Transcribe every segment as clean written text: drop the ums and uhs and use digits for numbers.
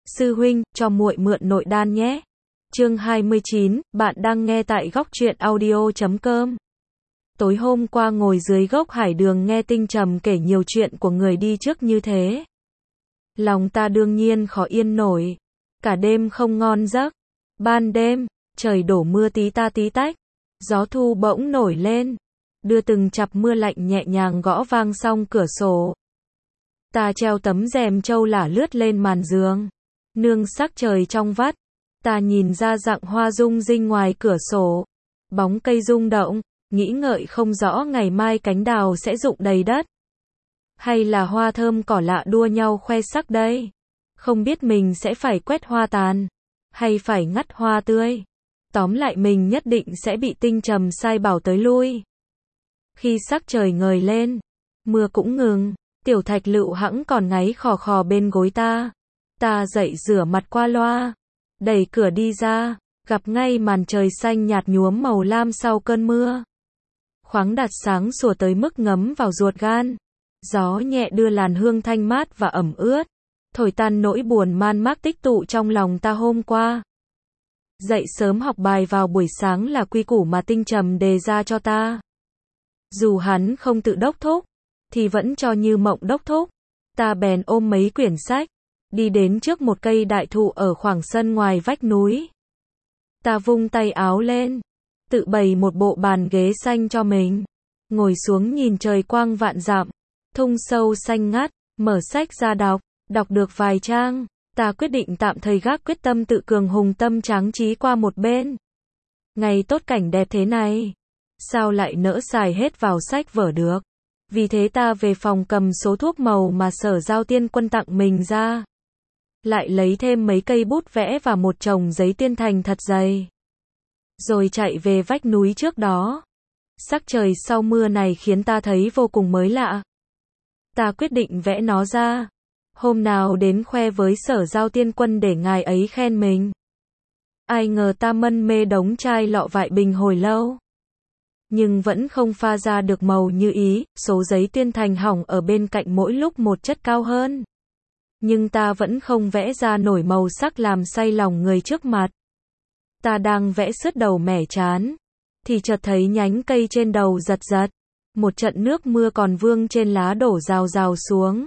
Sư huynh, cho muội mượn nội đan nhé. Chương 29, bạn đang nghe tại góc truyện audio.com. Tối hôm qua ngồi dưới gốc hải đường nghe Tinh Trầm kể nhiều chuyện của người đi trước như thế. Lòng ta đương nhiên khó yên nổi. Cả đêm không ngon giấc. Ban đêm, trời đổ mưa tí ta tí tách. Gió thu bỗng nổi lên. Đưa từng chặp mưa lạnh nhẹ nhàng gõ vang song cửa sổ. Ta treo tấm rèm trâu lả lướt lên màn giường. Nương sắc trời trong vắt. Ta nhìn ra rặng hoa rung rinh ngoài cửa sổ. Bóng cây rung động, nghĩ ngợi không rõ ngày mai cánh đào sẽ rụng đầy đất. Hay là hoa thơm cỏ lạ đua nhau khoe sắc đây. Không biết mình sẽ phải quét hoa tàn, hay phải ngắt hoa tươi. Tóm lại mình nhất định sẽ bị Tinh Trầm sai bảo tới lui. Khi sắc trời ngời lên, mưa cũng ngừng, Tiểu Thạch Lựu hẵng còn ngáy khò khò bên gối ta. Ta dậy rửa mặt qua loa, đẩy cửa đi ra, gặp ngay màn trời xanh nhạt nhuốm màu lam sau cơn mưa. Khoáng đạt sáng sủa tới mức ngấm vào ruột gan. Gió nhẹ đưa làn hương thanh mát và ẩm ướt, thổi tan nỗi buồn man mác tích tụ trong lòng ta hôm qua. Dậy sớm học bài vào buổi sáng là quy củ mà Tinh Trầm đề ra cho ta. Dù hắn không tự đốc thúc, thì vẫn cho như mộng đốc thúc. Ta bèn ôm mấy quyển sách, đi đến trước một cây đại thụ ở khoảng sân ngoài vách núi. Ta vung tay áo lên, tự bày một bộ bàn ghế xanh cho mình, ngồi xuống nhìn trời quang vạn dặm, thung sâu xanh ngắt, mở sách ra đọc được vài trang, ta quyết định tạm thời gác quyết tâm tự cường hùng tâm tráng trí qua một bên. Ngày tốt cảnh đẹp thế này, sao lại nỡ xài hết vào sách vở được. Vì thế ta về phòng cầm số thuốc màu mà Sở Giao Tiên Quân tặng mình ra. Lại lấy thêm mấy cây bút vẽ và một chồng giấy tiên thành thật dày. Rồi chạy về vách núi trước đó. Sắc trời sau mưa này khiến ta thấy vô cùng mới lạ. Ta quyết định vẽ nó ra. Hôm nào đến khoe với Sở Giao Tiên Quân để ngài ấy khen mình. Ai ngờ ta mân mê đống chai lọ vại bình hồi lâu. Nhưng vẫn không pha ra được màu như ý, số giấy tiên thành hỏng ở bên cạnh mỗi lúc một chất cao hơn. Nhưng ta vẫn không vẽ ra nổi màu sắc làm say lòng người trước mặt. Ta đang vẽ sứt đầu mẻ chán, thì chợt thấy nhánh cây trên đầu giật giật. Một trận nước mưa còn vương trên lá đổ rào rào xuống.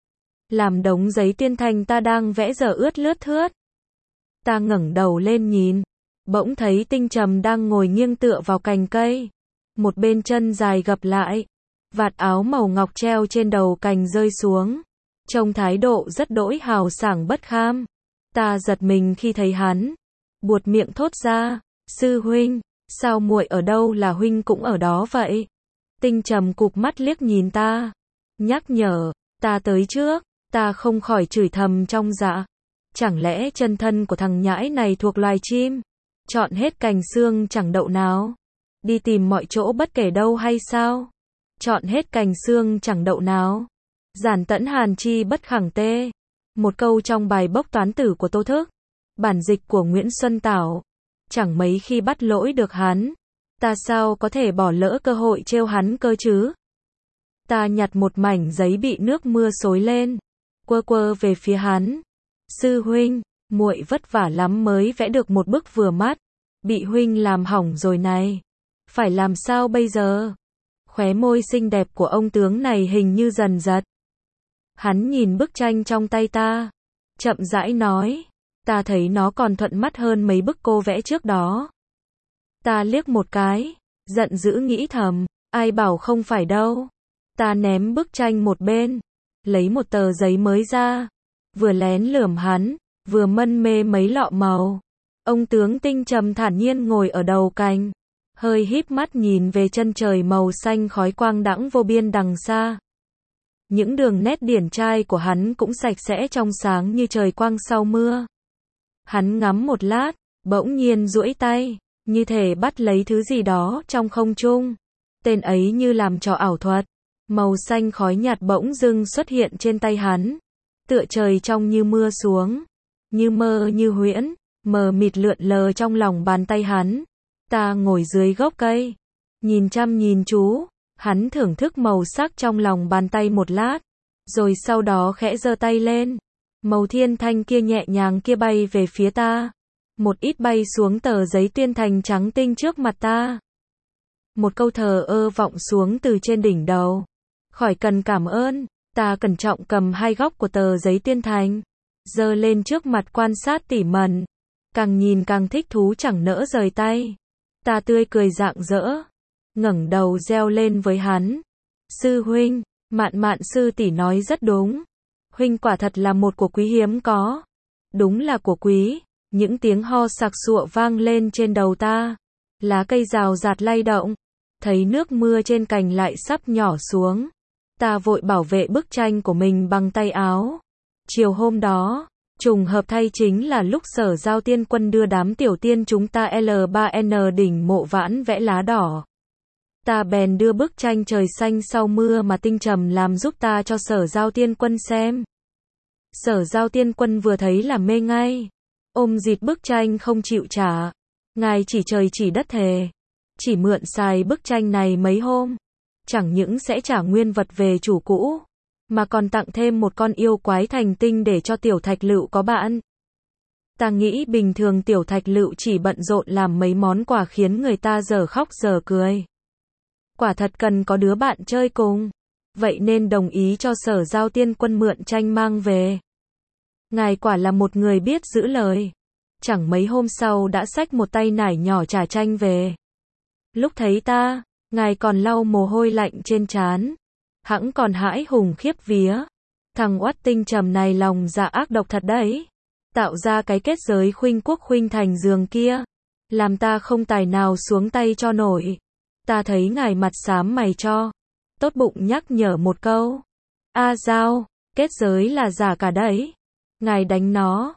Làm đống giấy tiên thành ta đang vẽ giờ ướt lướt thướt. Ta ngẩng đầu lên nhìn, bỗng thấy Tinh Trầm đang ngồi nghiêng tựa vào cành cây. Một bên chân dài gập lại, vạt áo màu ngọc treo trên đầu cành rơi xuống. Trông thái độ rất đỗi hào sảng bất kham. Ta giật mình khi thấy hắn, buột miệng thốt ra, sư huynh, sao muội ở đâu là huynh cũng ở đó vậy? Tinh Trầm cụp mắt liếc nhìn ta, nhắc nhở, ta tới trước, ta không khỏi chửi thầm trong dạ. Chẳng lẽ chân thân của thằng nhãi này thuộc loài chim? Chọn hết cành xương chẳng đậu nào. Đi tìm mọi chỗ bất kể đâu hay sao? Chọn hết cành xương chẳng đậu nào. Giản tẫn hàn chi bất khẳng tê. Một câu trong bài bốc toán tử của Tô Thức. Bản dịch của Nguyễn Xuân Tảo. Chẳng mấy khi bắt lỗi được hắn. Ta sao có thể bỏ lỡ cơ hội trêu hắn cơ chứ? Ta nhặt một mảnh giấy bị nước mưa xối lên, quơ quơ về phía hắn. Sư huynh, muội vất vả lắm mới vẽ được một bức vừa mắt. Bị huynh làm hỏng rồi này. Phải làm sao bây giờ? Khóe môi xinh đẹp của ông tướng này hình như dần giật. Hắn nhìn bức tranh trong tay ta, chậm rãi nói, ta thấy nó còn thuận mắt hơn mấy bức cô vẽ trước đó. Ta liếc một cái, giận dữ nghĩ thầm, ai bảo không phải đâu. Ta ném bức tranh một bên, lấy một tờ giấy mới ra, vừa lén lườm hắn, vừa mân mê mấy lọ màu. Ông tướng Tinh Trầm thản nhiên ngồi ở đầu cành, hơi híp mắt nhìn về chân trời màu xanh khói quang đãng vô biên đằng xa. Những đường nét điển trai của hắn cũng sạch sẽ trong sáng như trời quang sau mưa. Hắn ngắm một lát, bỗng nhiên duỗi tay, như thể bắt lấy thứ gì đó trong không trung. Tên ấy như làm trò ảo thuật. Màu xanh khói nhạt bỗng dưng xuất hiện trên tay hắn. Tựa trời trong như mưa xuống. Như mơ như huyễn, mờ mịt lượn lờ trong lòng bàn tay hắn. Ta ngồi dưới gốc cây, nhìn chăm nhìn chú. Hắn thưởng thức màu sắc trong lòng bàn tay một lát, rồi sau đó khẽ giơ tay lên, Màu thiên thanh kia nhẹ nhàng kia bay về phía ta. Một ít bay xuống tờ giấy tuyên thành trắng tinh trước mặt ta. Một câu thờ ơ vọng xuống từ trên đỉnh đầu. Khỏi cần cảm ơn, ta cẩn trọng cầm hai góc của tờ giấy tuyên thành, giơ lên trước mặt quan sát tỉ mẩn. Càng nhìn càng thích thú chẳng nỡ rời tay. Ta tươi cười rạng rỡ, ngẩng đầu reo lên với hắn. Sư huynh, Mạn Mạn sư tỷ nói rất đúng. Huynh quả thật là một của quý hiếm có. Đúng là của quý. Những tiếng ho sặc sụa vang lên trên đầu ta. Lá cây rào rạt lay động. Thấy nước mưa trên cành lại sắp nhỏ xuống. Ta vội bảo vệ bức tranh của mình bằng tay áo. Chiều hôm đó, trùng hợp thay chính là lúc Sở Giao Tiên Quân đưa đám tiểu tiên chúng ta L3N đỉnh Mộ Vãn vẽ lá đỏ. Ta bèn đưa bức tranh trời xanh sau mưa mà Tinh Trầm làm giúp ta cho Sở Giao Tiên Quân xem. Sở Giao Tiên Quân vừa thấy là mê ngay. Ôm dịt bức tranh không chịu trả. Ngài chỉ trời chỉ đất thề. Chỉ mượn xài bức tranh này mấy hôm. Chẳng những sẽ trả nguyên vật về chủ cũ, mà còn tặng thêm một con yêu quái thành tinh để cho Tiểu Thạch Lựu có bạn. Ta nghĩ bình thường Tiểu Thạch Lựu chỉ bận rộn làm mấy món quà khiến người ta giờ khóc giờ cười. Quả thật cần có đứa bạn chơi cùng. Vậy nên đồng ý cho Sở Giao Tiên Quân mượn tranh mang về. Ngài quả là một người biết giữ lời. Chẳng mấy hôm sau đã xách một tay nải nhỏ trả tranh về. Lúc thấy ta, ngài còn lau mồ hôi lạnh trên trán. Hẵng còn hãi hùng khiếp vía. Thằng oắt Tinh Trầm này lòng dạ ác độc thật đấy. Tạo ra cái kết giới khuynh quốc khuynh thành giường kia. Làm ta không tài nào xuống tay cho nổi. Ta thấy ngài mặt xám mày cho. Tốt bụng nhắc nhở một câu. A Giao, kết giới là giả cả đấy. Ngài đánh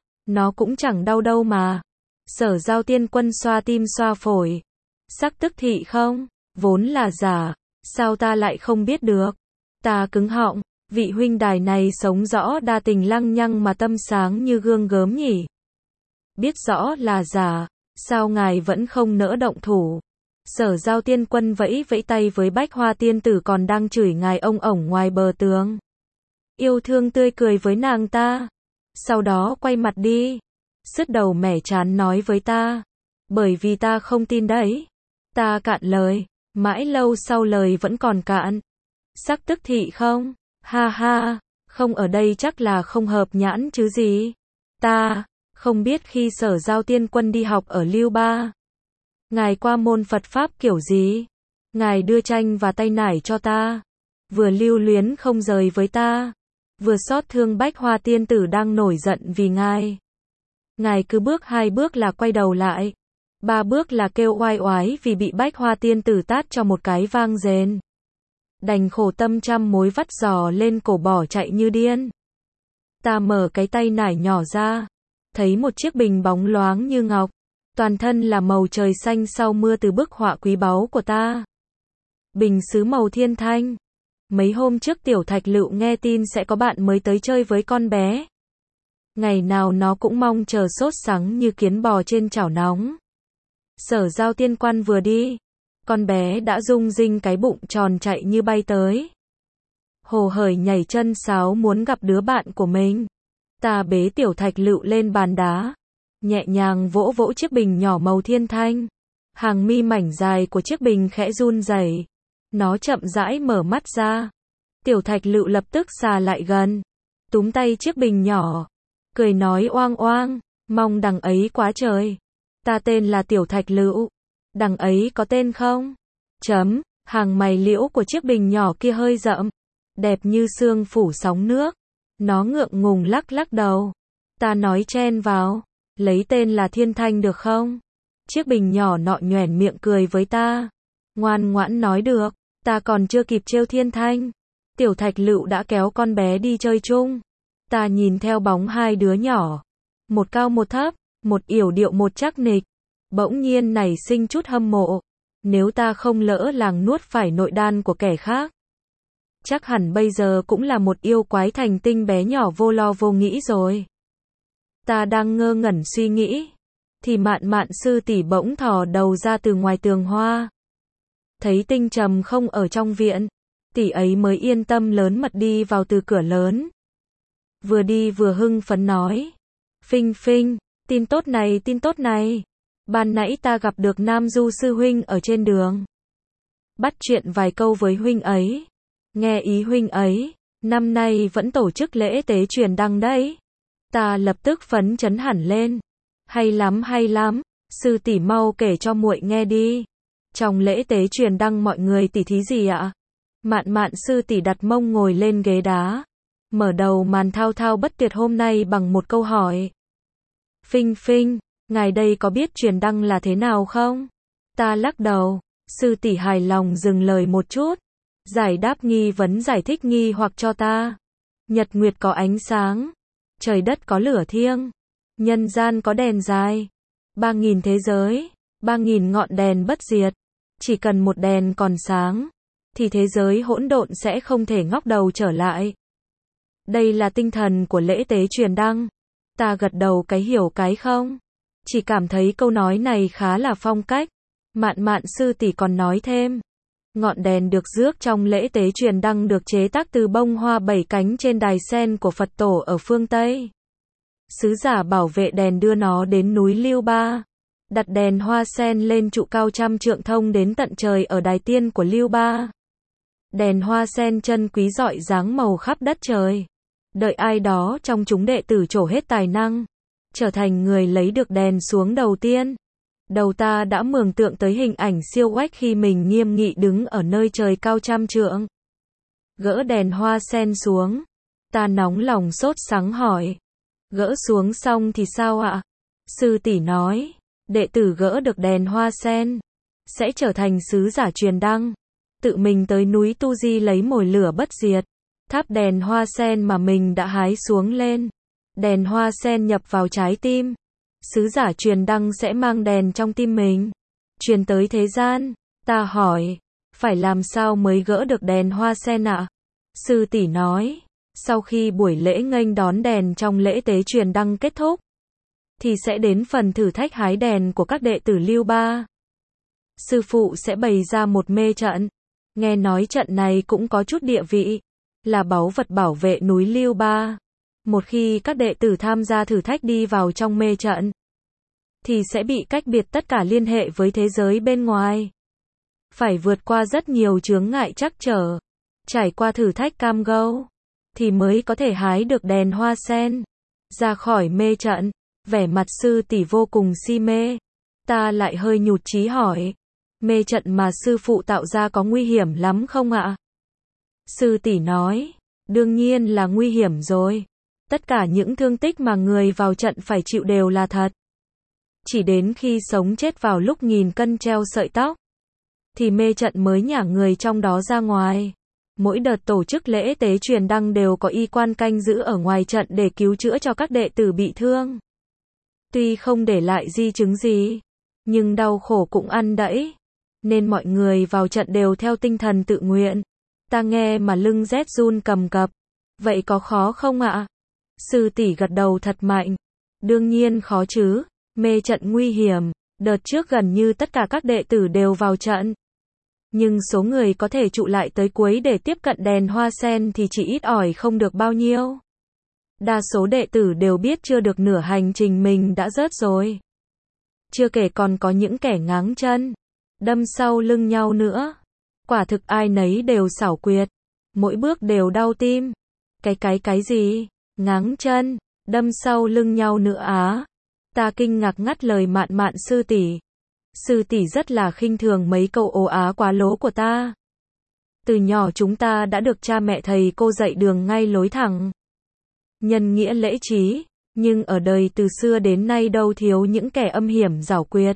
nó cũng chẳng đau đâu mà. Sở Giao Tiên Quân xoa tim xoa phổi. Sắc tức thị không? Vốn là giả. Sao ta lại không biết được? Ta cứng họng. Vị huynh đài này sống rõ đa tình lăng nhăng mà tâm sáng như gương gớm nhỉ? Biết rõ là giả. Sao ngài vẫn không nỡ động thủ? Sở Giao Tiên Quân vẫy vẫy tay với Bách Hoa Tiên Tử còn đang chửi ngài ông ổng ngoài bờ tường. Yêu thương tươi cười với nàng ta. Sau đó quay mặt đi. Sứt đầu mẻ chán nói với ta. Bởi vì ta không tin đấy. Ta cạn lời. Mãi lâu sau lời vẫn còn cạn. Sắc tức thị không? Ha ha. Không ở đây chắc là không hợp nhãn chứ gì. Ta không biết khi Sở Giao Tiên Quân đi học ở Lưu Ba. Ngài qua môn Phật Pháp kiểu gì? Ngài đưa tranh và tay nải cho ta. Vừa lưu luyến không rời với ta. Vừa xót thương Bách Hoa Tiên Tử đang nổi giận vì ngài. Ngài cứ bước 2 bước là quay đầu lại. 3 bước là kêu oai oái vì bị Bách Hoa Tiên Tử tát cho một cái vang rền. Đành khổ tâm trăm mối vắt giò lên cổ bỏ chạy như điên. Ta mở cái tay nải nhỏ ra. Thấy một chiếc bình bóng loáng như ngọc. Toàn thân là màu trời xanh sau mưa từ bức họa quý báu của ta. Bình sứ màu thiên thanh. Mấy hôm trước Tiểu Thạch Lựu nghe tin sẽ có bạn mới tới chơi với con bé. Ngày nào nó cũng mong chờ sốt sắng như kiến bò trên chảo nóng. Sở Giao Tiên Quân vừa đi, con bé đã rung rinh cái bụng tròn chạy như bay tới. Hồ hởi nhảy chân sáo muốn gặp đứa bạn của mình. Ta bế Tiểu Thạch Lựu lên bàn đá, nhẹ nhàng vỗ vỗ chiếc bình nhỏ màu thiên thanh. Hàng mi mảnh dài của chiếc bình khẽ run rẩy. Nó chậm rãi mở mắt ra. Tiểu Thạch Lựu lập tức xà lại gần, túm tay chiếc bình nhỏ, cười nói oang oang, mong đằng ấy quá trời. Ta tên là Tiểu Thạch Lựu. Đằng ấy có tên không? Chấm, hàng mày liễu của chiếc bình nhỏ kia hơi rậm, đẹp như sương phủ sóng nước. Nó ngượng ngùng lắc lắc đầu. Ta nói chen vào, lấy tên là Thiên Thanh được không? Chiếc bình nhỏ nọ nhoẻn miệng cười với ta. Ngoan ngoãn nói được. Ta còn chưa kịp trêu Thiên Thanh. Tiểu Thạch Lựu đã kéo con bé đi chơi chung. Ta nhìn theo bóng hai đứa nhỏ. Một cao một thấp, một yểu điệu một chắc nịch. Bỗng nhiên nảy sinh chút hâm mộ. Nếu ta không lỡ làng nuốt phải nội đan của kẻ khác, chắc hẳn bây giờ cũng là một yêu quái thành tinh bé nhỏ vô lo vô nghĩ rồi. Ta đang ngơ ngẩn suy nghĩ, thì Mạn Mạn sư tỷ bỗng thò đầu ra từ ngoài tường hoa. Thấy Tinh Trầm không ở trong viện, tỷ ấy mới yên tâm lớn mật đi vào từ cửa lớn. vừa đi vừa hưng phấn nói. Phinh phinh, tin tốt này. Ban nãy ta gặp được Nam Du sư huynh ở trên đường. Bắt chuyện vài câu với huynh ấy. Nghe ý huynh ấy, năm nay vẫn tổ chức lễ tế truyền đăng đấy. Ta lập tức phấn chấn hẳn lên. Hay lắm, sư tỷ mau kể cho muội nghe đi. Trong lễ tế truyền đăng mọi người tỉ thí gì ạ? Mạn Mạn sư tỷ đặt mông ngồi lên ghế đá. Mở đầu màn thao thao bất tuyệt hôm nay bằng một câu hỏi. Phinh phinh, ngài đây có biết truyền đăng là thế nào không? Ta lắc đầu. Sư tỷ hài lòng dừng lời một chút. Giải đáp nghi vấn, giải thích nghi hoặc cho ta. Nhật nguyệt có ánh sáng. Trời đất có lửa thiêng. Nhân gian có đèn dài. 3.000 thế giới. 3.000 ngọn đèn bất diệt. Chỉ cần một đèn còn sáng, thì thế giới hỗn độn sẽ không thể ngóc đầu trở lại. Đây là tinh thần của lễ tế truyền đăng. Ta gật đầu cái hiểu cái không. Chỉ cảm thấy câu nói này khá là phong cách. Mạn Mạn sư tỷ còn nói thêm. Ngọn đèn được rước trong lễ tế truyền đăng được chế tác từ bông hoa 7 cánh trên đài sen của Phật tổ ở phương Tây. Sứ giả bảo vệ đèn đưa nó đến núi Liêu Ba. Đặt đèn hoa sen lên trụ cao trăm trượng thông đến tận trời ở đài tiên của Liêu Ba. Đèn hoa sen chân quý rọi dáng màu khắp đất trời. Đợi ai đó trong chúng đệ tử trổ hết tài năng, trở thành người lấy được đèn xuống đầu tiên. Đầu ta đã mường tượng tới hình ảnh siêu oách khi mình nghiêm nghị đứng ở nơi trời cao trăm trượng. Gỡ đèn hoa sen xuống. Ta nóng lòng sốt sắng hỏi. Gỡ xuống xong thì sao ạ? Sư tỷ nói. Đệ tử gỡ được đèn hoa sen, sẽ trở thành sứ giả truyền đăng. Tự mình tới núi Tu Di lấy mồi lửa bất diệt. Thắp đèn hoa sen mà mình đã hái xuống lên. Đèn hoa sen nhập vào trái tim. Sứ giả truyền đăng sẽ mang đèn trong tim mình, truyền tới thế gian. Ta hỏi, phải làm sao mới gỡ được đèn hoa sen ạ? Sư tỷ nói, sau khi buổi lễ nghênh đón đèn trong lễ tế truyền đăng kết thúc, thì sẽ đến phần thử thách hái đèn của các đệ tử Liêu Ba. Sư phụ sẽ bày ra một mê trận. Nghe nói trận này cũng có chút địa vị, là báu vật bảo vệ núi Liêu Ba. Một khi các đệ tử tham gia thử thách đi vào trong mê trận, thì sẽ bị cách biệt tất cả liên hệ với thế giới bên ngoài. Phải vượt qua rất nhiều chướng ngại trắc trở, trải qua thử thách cam go, thì mới có thể hái được đèn hoa sen, ra khỏi mê trận. Vẻ mặt sư tỷ vô cùng si mê. Ta lại hơi nhụt chí hỏi. Mê trận mà sư phụ tạo ra có nguy hiểm lắm không ạ? Sư tỷ nói. Đương nhiên là nguy hiểm rồi. Tất cả những thương tích mà người vào trận phải chịu đều là thật. Chỉ đến khi sống chết vào lúc nghìn cân treo sợi tóc, thì mê trận mới nhả người trong đó ra ngoài. Mỗi đợt tổ chức lễ tế truyền đăng đều có y quan canh giữ ở ngoài trận để cứu chữa cho các đệ tử bị thương. Tuy không để lại di chứng gì, nhưng đau khổ cũng ăn đẫy. Nên mọi người vào trận đều theo tinh thần tự nguyện. Ta nghe mà lưng rét run cầm cập. Vậy có khó không ạ? Sư tỷ gật đầu thật mạnh. Đương nhiên khó chứ. Mê trận nguy hiểm. Đợt trước gần như tất cả các đệ tử đều vào trận. Nhưng số người có thể trụ lại tới cuối để tiếp cận đèn hoa sen thì chỉ ít ỏi không được bao nhiêu. Đa số đệ tử đều biết chưa được nửa hành trình mình đã rớt rồi. Chưa kể còn có những kẻ ngáng chân, đâm sau lưng nhau nữa. Quả thực ai nấy đều xảo quyệt, mỗi bước đều đau tim. Cái gì? Ngáng chân, đâm sau lưng nhau nữa á? Ta kinh ngạc ngắt lời Mạn Mạn sư tỷ. Sư tỷ rất là khinh thường mấy câu ồ á quá lố của ta. Từ nhỏ chúng ta đã được cha mẹ thầy cô dạy đường ngay lối thẳng, nhân nghĩa lễ trí, nhưng ở đời từ xưa đến nay đâu thiếu những kẻ âm hiểm giảo quyệt.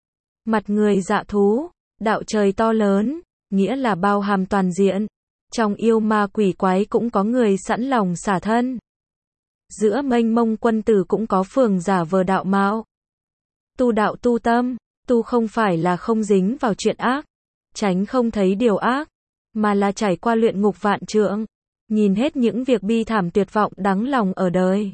Mặt người dạ thú, đạo trời to lớn, nghĩa là bao hàm toàn diện. Trong yêu ma quỷ quái cũng có người sẵn lòng xả thân. Giữa mênh mông quân tử cũng có phường giả vờ đạo mạo. Tu đạo tu tâm, tu không phải là không dính vào chuyện ác, tránh không thấy điều ác, mà là trải qua luyện ngục vạn trượng, nhìn hết những việc bi thảm tuyệt vọng đắng lòng ở đời.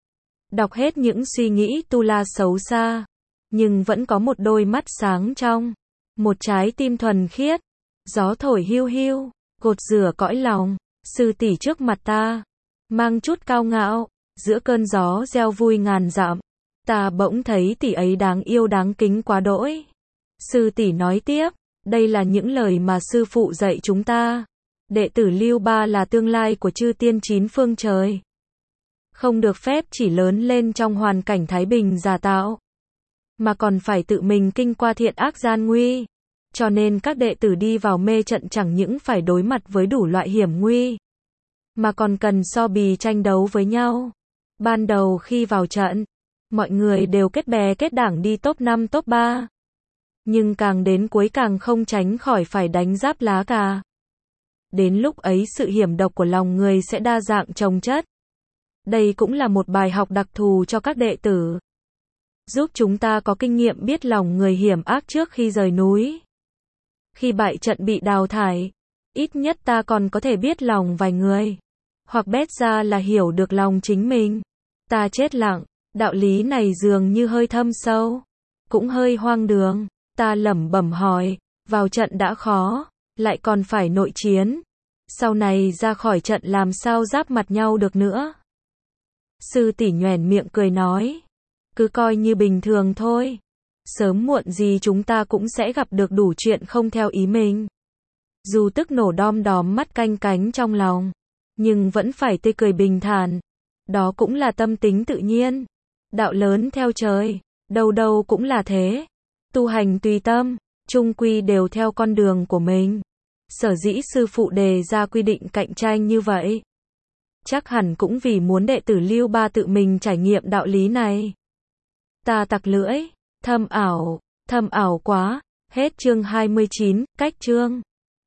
Đọc hết những suy nghĩ tu la xấu xa, nhưng vẫn có một đôi mắt sáng trong, một trái tim thuần khiết. Gió thổi hiu hiu, gột rửa cõi lòng. Sư tỷ trước mặt ta, mang chút cao ngạo, giữa cơn gió reo vui ngàn dặm. Ta bỗng thấy tỷ ấy đáng yêu đáng kính quá đỗi. Sư tỷ nói tiếp, đây là những lời mà sư phụ dạy chúng ta. Đệ tử Lưu Ba là tương lai của chư tiên chín phương trời. Không được phép chỉ lớn lên trong hoàn cảnh thái bình giả tạo, mà còn phải tự mình kinh qua thiện ác gian nguy. Cho nên các đệ tử đi vào mê trận chẳng những phải đối mặt với đủ loại hiểm nguy, mà còn cần so bì tranh đấu với nhau. Ban đầu khi vào trận, mọi người đều kết bè kết đảng đi top 5 top 3. Nhưng càng đến cuối càng không tránh khỏi phải đánh giáp lá cà. Đến lúc ấy sự hiểm độc của lòng người sẽ đa dạng chồng chất. Đây cũng là một bài học đặc thù cho các đệ tử, giúp chúng ta có kinh nghiệm biết lòng người hiểm ác trước khi rời núi. Khi bại trận bị đào thải, ít nhất ta còn có thể biết lòng vài người, hoặc bét ra là hiểu được lòng chính mình. Ta chết lặng, đạo lý này dường như hơi thâm sâu, cũng hơi hoang đường. Ta lẩm bẩm hỏi, vào trận đã khó, lại còn phải nội chiến. Sau này ra khỏi trận làm sao giáp mặt nhau được nữa? Sư tỷ nhoẻn miệng cười nói, cứ coi như bình thường thôi. Sớm muộn gì chúng ta cũng sẽ gặp được đủ chuyện không theo ý mình. Dù tức nổ đom đóm mắt canh cánh trong lòng, nhưng vẫn phải tươi cười bình thản. Đó cũng là tâm tính tự nhiên. Đạo lớn theo trời, đâu đâu cũng là thế. Tu hành tùy tâm, chung quy đều theo con đường của mình. Sở dĩ sư phụ đề ra quy định cạnh tranh như vậy, chắc hẳn cũng vì muốn đệ tử Lưu Ba tự mình trải nghiệm đạo lý này. Ta tặc lưỡi, thâm ảo quá. Hết chương 29, cách chương.